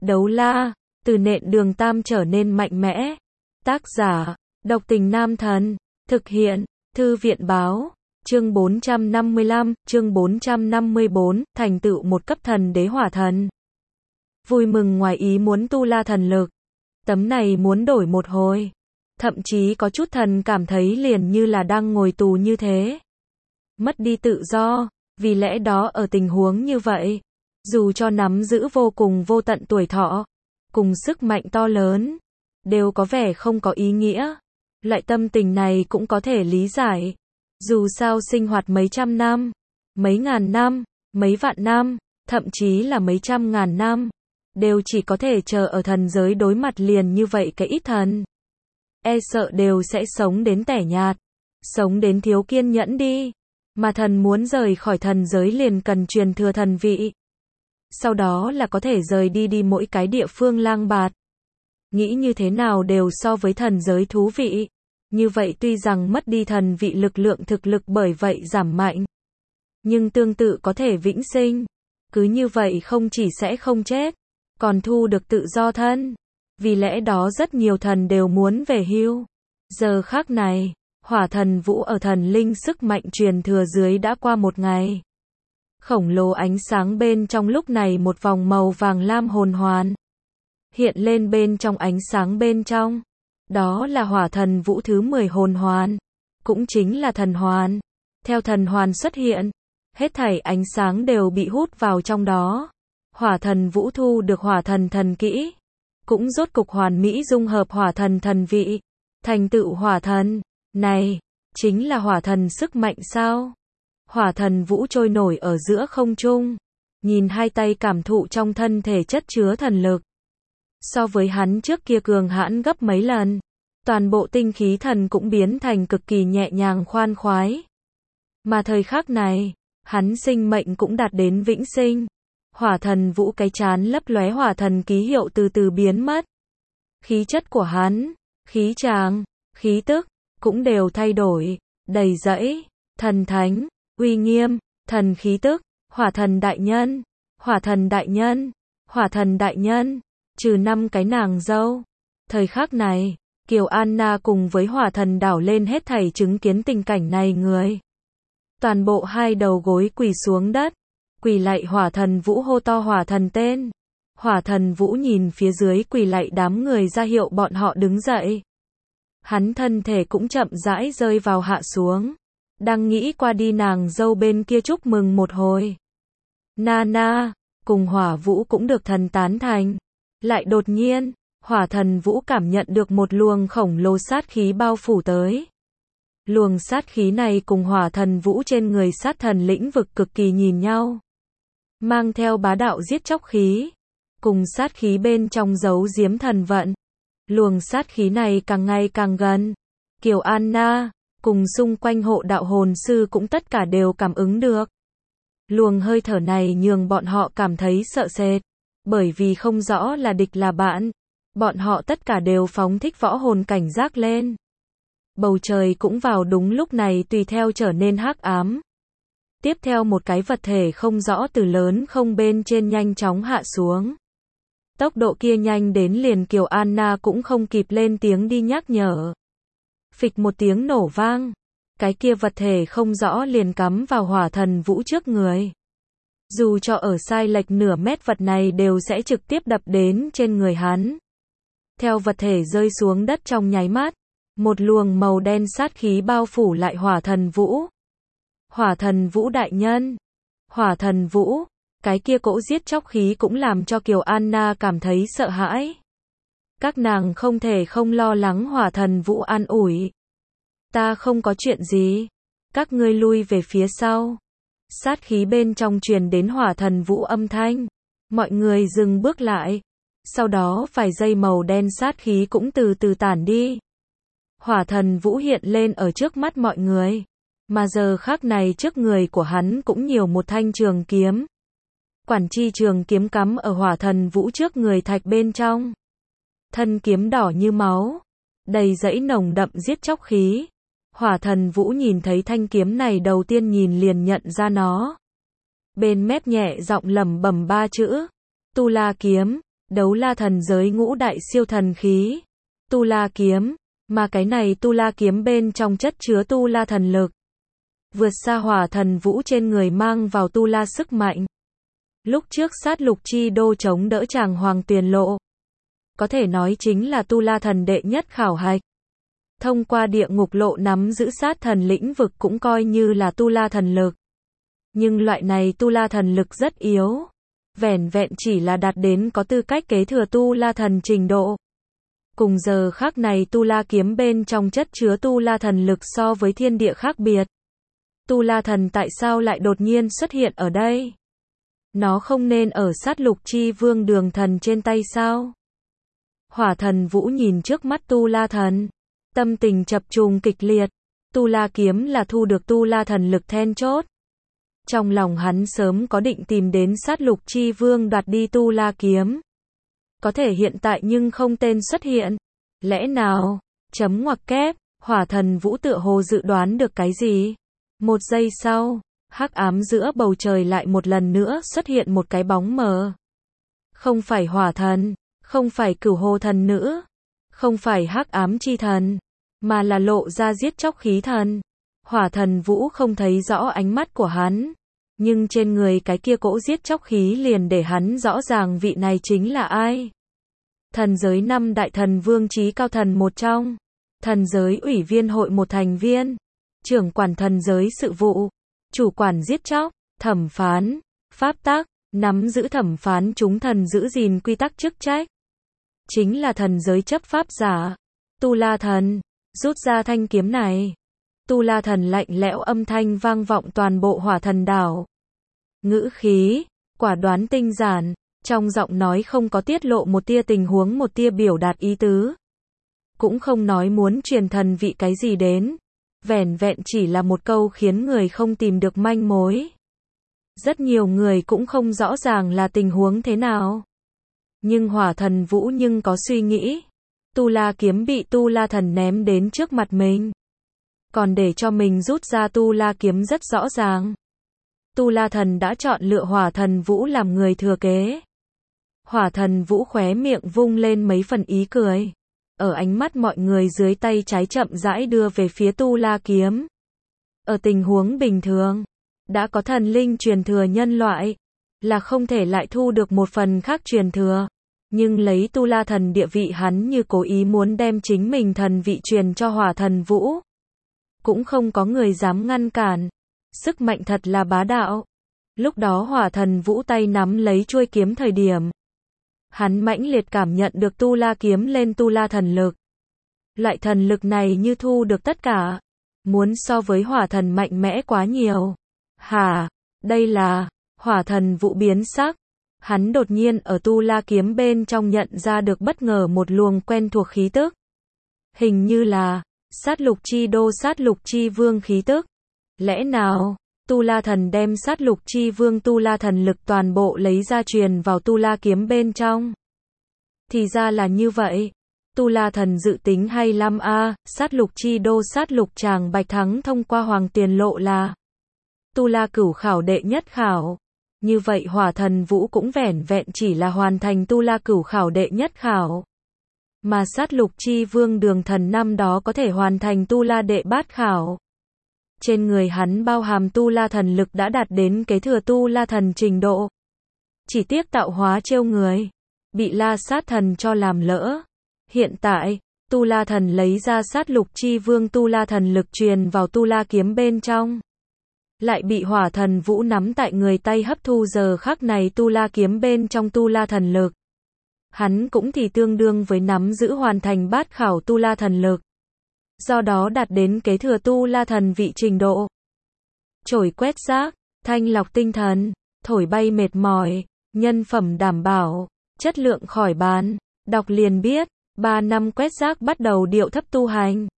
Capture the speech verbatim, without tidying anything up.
Đấu la, từ nện đường tam trở nên mạnh mẽ. Tác giả, Độc Tình Nam Thần. Thực hiện, Thư viện báo. Chương bốn trăm năm mươi lăm, chương bốn trăm năm mươi bốn, thành tựu một cấp thần đế hỏa thần. Vui mừng ngoài ý muốn tu la thần lực. Tấm này muốn đổi một hồi. Thậm chí có chút thần cảm thấy liền như là đang ngồi tù như thế. Mất đi tự do, vì lẽ đó ở tình huống như vậy, dù cho nắm giữ vô cùng vô tận tuổi thọ, cùng sức mạnh to lớn, đều có vẻ không có ý nghĩa. Loại tâm tình này cũng có thể lý giải. Dù sao sinh hoạt mấy trăm năm, mấy ngàn năm, mấy vạn năm, thậm chí là mấy trăm ngàn năm, đều chỉ có thể chờ ở thần giới đối mặt liền như vậy cái ít thần. E sợ đều sẽ sống đến tẻ nhạt, sống đến thiếu kiên nhẫn đi. Mà thần muốn rời khỏi thần giới liền cần truyền thừa thần vị. Sau đó là có thể rời đi đi mỗi cái địa phương lang bạt. Nghĩ như thế nào đều so với thần giới thú vị. Như vậy tuy rằng mất đi thần vị lực lượng thực lực bởi vậy giảm mạnh. Nhưng tương tự có thể vĩnh sinh. Cứ như vậy không chỉ sẽ không chết, còn thu được tự do thân. Vì lẽ đó rất nhiều thần đều muốn về hưu. Giờ khắc này, hỏa thần vũ ở thần linh sức mạnh truyền thừa dưới đã qua một ngày. Khổng lồ ánh sáng bên trong lúc này một vòng màu vàng lam hồn hoàn. Hiện lên bên trong ánh sáng bên trong. Đó là hỏa thần vũ thứ mười hồn hoàn. Cũng chính là thần hoàn. Theo thần hoàn xuất hiện, hết thảy ánh sáng đều bị hút vào trong đó. Hỏa thần vũ thu được hỏa thần thần kỹ. Cũng rốt cục hoàn mỹ dung hợp hỏa thần thần vị. Thành tựu hỏa thần. Này, chính là hỏa thần sức mạnh sao? Hỏa thần vũ trôi nổi ở giữa không trung. Nhìn hai tay cảm thụ trong thân thể chất chứa thần lực. So với hắn trước kia cường hãn gấp mấy lần. Toàn bộ tinh khí thần cũng biến thành cực kỳ nhẹ nhàng khoan khoái. Mà thời khắc này, hắn sinh mệnh cũng đạt đến vĩnh sinh. Hỏa thần vũ cái chán lấp lóe hỏa thần ký hiệu từ từ biến mất. Khí chất của hắn, khí tràng, khí tức, cũng đều thay đổi, đầy dẫy, thần thánh, uy nghiêm, thần khí tức, hỏa thần đại nhân, hỏa thần đại nhân, hỏa thần đại nhân, trừ năm cái nàng dâu. Thời khắc này, Kiều Anna cùng với hỏa thần đảo lên hết thảy chứng kiến tình cảnh này người. Toàn bộ hai đầu gối quỳ xuống đất, quỳ lạy hỏa thần vũ hô to hỏa thần tên. Hỏa thần vũ nhìn phía dưới quỳ lạy đám người ra hiệu bọn họ đứng dậy. Hắn thân thể cũng chậm rãi rơi vào hạ xuống. Đang nghĩ qua đi nàng dâu bên kia chúc mừng một hồi. Nana, cùng hỏa vũ cũng được thần tán thành. Lại đột nhiên, hỏa thần vũ cảm nhận được một luồng khổng lồ sát khí bao phủ tới. Luồng sát khí này cùng hỏa thần vũ trên người sát thần lĩnh vực cực kỳ nhìn nhau. Mang theo bá đạo giết chóc khí. Cùng sát khí bên trong giấu giếm thần vận. Luồng sát khí này càng ngày càng gần. Kiều Anna, cùng xung quanh hộ đạo hồn sư cũng tất cả đều cảm ứng được. Luồng hơi thở này nhường bọn họ cảm thấy sợ sệt. Bởi vì không rõ là địch là bạn. Bọn họ tất cả đều phóng thích võ hồn cảnh giác lên. Bầu trời cũng vào đúng lúc này tùy theo trở nên hắc ám. Tiếp theo một cái vật thể không rõ từ lớn không bên trên nhanh chóng hạ xuống. Tốc độ kia nhanh đến liền Kiều Anna cũng không kịp lên tiếng đi nhắc nhở. Phịch một tiếng nổ vang. Cái kia vật thể không rõ liền cắm vào hỏa thần vũ trước người. Dù cho ở sai lệch nửa mét vật này đều sẽ trực tiếp đập đến trên người hắn. Theo vật thể rơi xuống đất trong nháy mắt. Một luồng màu đen sát khí bao phủ lại hỏa thần vũ. Hỏa thần vũ đại nhân. Hỏa thần vũ. Cái kia cỗ giết chóc khí cũng làm cho Kiều Anna cảm thấy sợ hãi. Các nàng không thể không lo lắng hỏa thần vũ an ủi. Ta không có chuyện gì. Các ngươi lui về phía sau. Sát khí bên trong truyền đến hỏa thần vũ âm thanh. Mọi người dừng bước lại. Sau đó vài giây màu đen sát khí cũng từ từ tản đi. Hỏa thần vũ hiện lên ở trước mắt mọi người. Mà giờ khắc này trước người của hắn cũng nhiều một thanh trường kiếm. Quản chi trường kiếm cắm ở hỏa thần vũ trước người thạch bên trong. Thân kiếm đỏ như máu. Đầy dẫy nồng đậm giết chóc khí. Hỏa thần vũ nhìn thấy thanh kiếm này đầu tiên nhìn liền nhận ra nó. Bên mép nhẹ giọng lẩm bẩm ba chữ. Tu La kiếm. đấu la thần giới ngũ đại siêu thần khí, tu la kiếm, mà cái này tu la kiếm bên trong chất chứa tu la thần lực, vượt xa hỏa thần vũ trên người mang vào tu la sức mạnh. Lúc trước sát lục chi đô chống đỡ chàng hoàng tuyền lộ, có thể nói chính là tu la thần đệ nhất khảo hạch. Thông qua địa ngục lộ nắm giữ sát thần lĩnh vực cũng coi như là tu la thần lực. Nhưng loại này tu la thần lực rất yếu, vẻn vẹn chỉ là đạt đến có tư cách kế thừa tu la thần trình độ. Cùng giờ khác này tu la kiếm bên trong chất chứa tu la thần lực so với thiên địa khác biệt. Tu la thần tại sao lại đột nhiên xuất hiện ở đây? Nó không nên ở sát lục chi vương đường thần trên tay sao? Hỏa thần vũ nhìn trước mắt tu la thần, tâm tình chập trùng kịch liệt. Tu la kiếm là thu được tu la thần lực then chốt. Trong lòng hắn sớm có định tìm đến sát lục chi vương đoạt đi tu la kiếm. Có thể hiện tại nhưng không tên xuất hiện. Lẽ nào? Chấm ngoặc kép, hỏa thần vũ tựa hồ dự đoán được cái gì? Một giây sau, hắc ám giữa bầu trời lại một lần nữa xuất hiện một cái bóng mờ. Không phải hỏa thần, không phải cửu hồ thần nữ, không phải hắc ám chi thần, mà là lộ ra giết chóc khí thần. Hỏa thần vũ không thấy rõ ánh mắt của hắn, nhưng trên người cái kia cỗ giết chóc khí liền để hắn rõ ràng vị này chính là ai. Thần giới năm đại thần vương trí cao thần một trong, thần giới ủy viên hội một thành viên, trưởng quản thần giới sự vụ, chủ quản giết chóc, thẩm phán, pháp tắc, nắm giữ thẩm phán chúng thần giữ gìn quy tắc chức trách. Chính là thần giới chấp pháp giả, tu la thần, rút ra thanh kiếm này. Tu la thần lạnh lẽo âm thanh vang vọng toàn bộ hỏa thần đảo. Ngữ khí, quả đoán tinh giản, trong giọng nói không có tiết lộ một tia tình huống một tia biểu đạt ý tứ. Cũng không nói muốn truyền thần vị cái gì đến. Vẻn vẹn chỉ là một câu khiến người không tìm được manh mối. Rất nhiều người cũng không rõ ràng là tình huống thế nào. Nhưng hỏa thần vũ nhưng có suy nghĩ. Tu la kiếm bị tu la thần ném đến trước mặt mình. Còn để cho mình rút ra tu la kiếm rất rõ ràng. Tu la thần đã chọn lựa hỏa thần vũ làm người thừa kế. Hỏa thần vũ khóe miệng vung lên mấy phần ý cười. Ở ánh mắt mọi người dưới tay trái chậm rãi đưa về phía tu la kiếm. Ở tình huống bình thường, đã có thần linh truyền thừa nhân loại, là không thể lại thu được một phần khác truyền thừa. Nhưng lấy tu la thần địa vị hắn như cố ý muốn đem chính mình thần vị truyền cho hỏa thần vũ. Cũng không có người dám ngăn cản. Sức mạnh thật là bá đạo. Lúc đó hỏa thần vũ tay nắm lấy chuôi kiếm thời điểm. Hắn mãnh liệt cảm nhận được tu la kiếm lên tu la thần lực. Loại thần lực này như thu được tất cả. Muốn so với hỏa thần mạnh mẽ quá nhiều. Hả? Đây là... Hỏa thần vũ biến sắc. Hắn đột nhiên ở tu la kiếm bên trong nhận ra được bất ngờ một luồng quen thuộc khí tức. Hình như là... Sát lục chi đô sát lục chi vương khí tức. Lẽ nào, tu la thần đem sát lục chi vương tu la thần lực toàn bộ lấy ra truyền vào tu la kiếm bên trong? Thì ra là như vậy. Tu la thần dự tính hay lắm a, sát lục chi đô sát lục chàng bạch thắng thông qua hoàng tiền lộ là tu la cửu khảo đệ nhất khảo. Như vậy hỏa thần vũ cũng vẻn vẹn chỉ là hoàn thành tu la cửu khảo đệ nhất khảo. Mà sát lục chi vương đường thần năm đó có thể hoàn thành tu la đệ bát khảo. Trên người hắn bao hàm tu la thần lực đã đạt đến kế thừa tu la thần trình độ. Chỉ tiếc tạo hóa trêu người. Bị la sát thần cho làm lỡ. Hiện tại, tu la thần lấy ra sát lục chi vương tu la thần lực truyền vào tu la kiếm bên trong. Lại bị hỏa thần vũ nắm tại người tay hấp thu giờ khắc này tu la kiếm bên trong tu la thần lực. Hắn cũng thì tương đương với nắm giữ hoàn thành bát khảo tu la thần lực. Do đó đạt đến kế thừa tu la thần vị trình độ. Trổi quét rác, thanh lọc tinh thần, thổi bay mệt mỏi, nhân phẩm đảm bảo, chất lượng khỏi bàn. Đọc liền biết, ba năm quét rác bắt đầu điệu thấp tu hành.